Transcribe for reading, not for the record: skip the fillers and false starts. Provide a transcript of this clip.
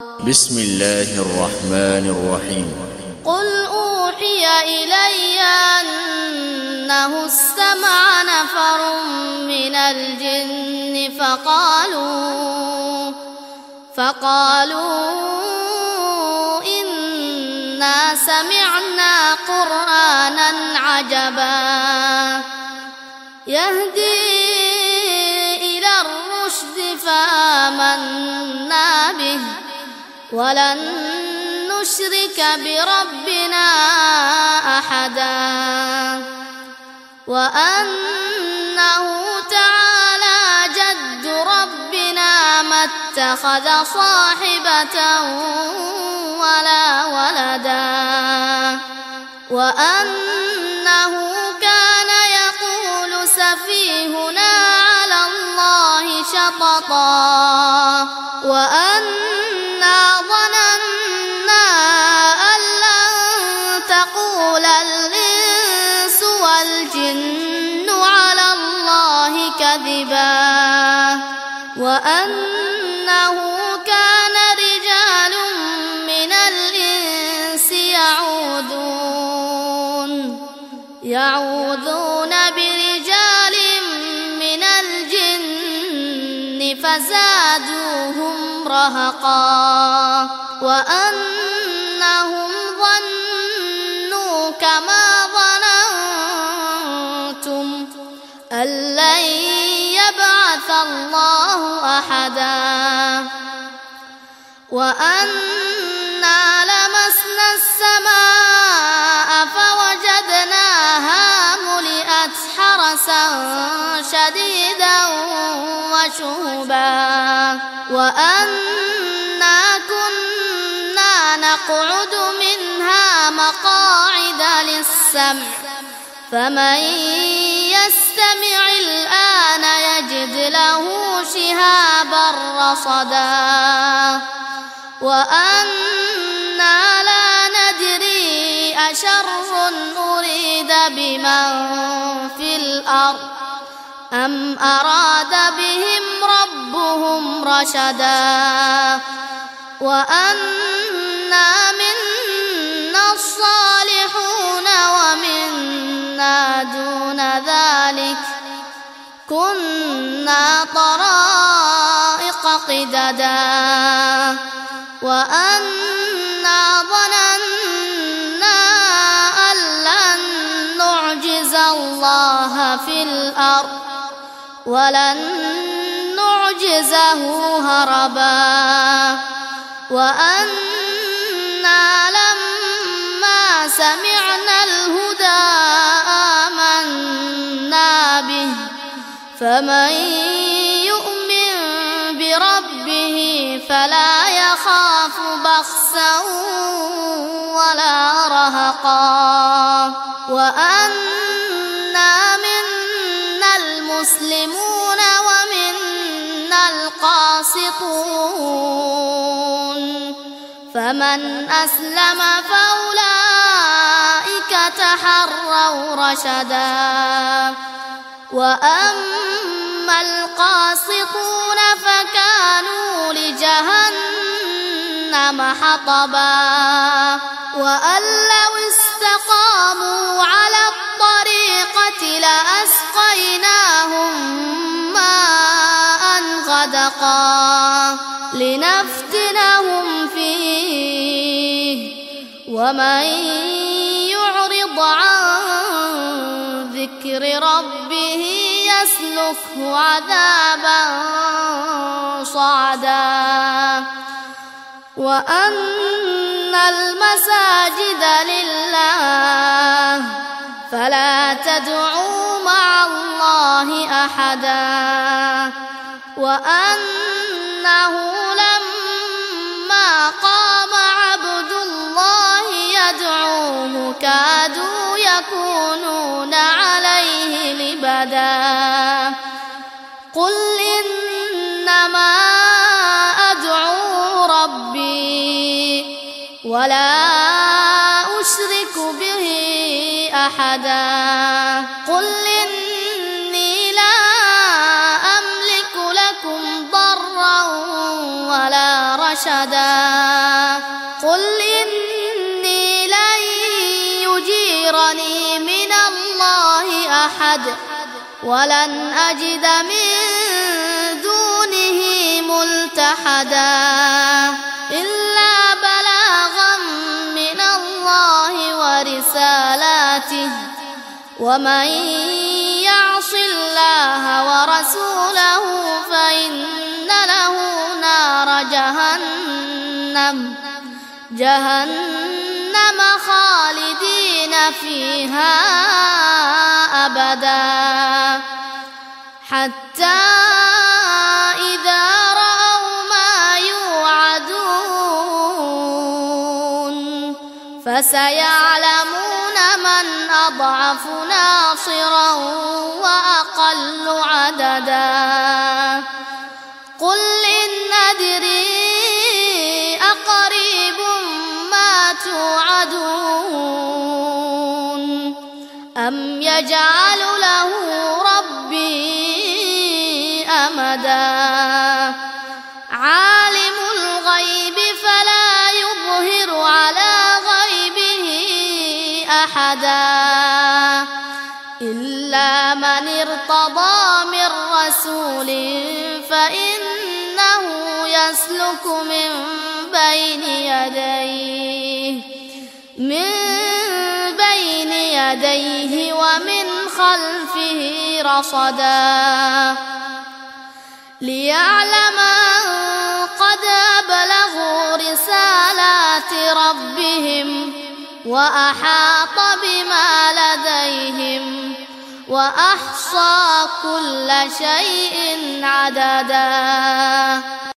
بسم الله الرحمن الرحيم. قل أوحي إلي أنه استمع نفر من الجن فقالوا إنا سمعنا قرآنا عجبا يهدي إلى الرشد فآمنا به ولن نشرك بربنا أحدا وأنه تعالى جد ربنا ما اتخذ صاحبة ولا ولدا وأنه كان يقول سفيهنا على الله شططا وأنا ظننا أن لن تقول الإنس والجن على الله كذبا وأنه كان رجال من الإنس يعوذون برجال من الجن فزادوهم رهقا وأنهم ظنوا كما ظننتم أن لن يبعث الله أحدا وأنا لمسنا السماء فوجدناها ملئت حرسا شديدا وشهبا وأنا كنا نقعد منها مقاعد للسمع فمن يستمع الآن يجد له شهابا رصدا وأنا لا ندري أشر أريد بمن في الأرض أم أراد بهم ربهم رشدا وأنا منا الصالحون ومنا دون ذلك كنا طرائق قددا وأنا ظننا أن لن نعجز الله في الأرض ولن نعجزه هربا وأنا لما سمعنا الهدى آمنا به فمن يؤمن بربه فلا يخاف بخسا ولا رهقا وأنا منا المسلمون ومنا القاسطون فمن أسلم فأولئك تحروا رشدا وأما القاسطون فكانوا لجهنم حطبا وأن لو استقاموا على الطريقة لأسقيناهم ماء غدقا لنفتنهم فيه ومن يعرض عن ذكر ربه يسلكه عذابا صعدا وأن المساجد لله فلا تدعوا مع الله أحدا وأنه لما قام عبد الله يدعوه كادوا يكونون عليه لبدا قل إنما أدعو ربي ولا أشرك به أحدا قل إني لا أملك لكم ضرا ولا رشدا قل إني لن يجيرني من الله أحد ولن أجد من دونه ملتحدا إلا بلاغا من الله ورسالاته ومن يعص الله ورسوله فإن له نار جهنم خالدين فيها أبدا حتى إذا رأوا ما يوعدون فسيعلمون من أضعف ناصرا وأقل عددا قل إن أدري أقريب ما توعدون أم يجعل له ربي أمدا عالم الغيب فلا يظهر على غيبه أحدا إلا من ارتضى من رسول فإنه يسلك من بين يديه ومن خلفه رصدا ليعلم أن قد أبلغوا رسالات ربهم وأحاط بما لديهم وأحصى كل شيء عددا.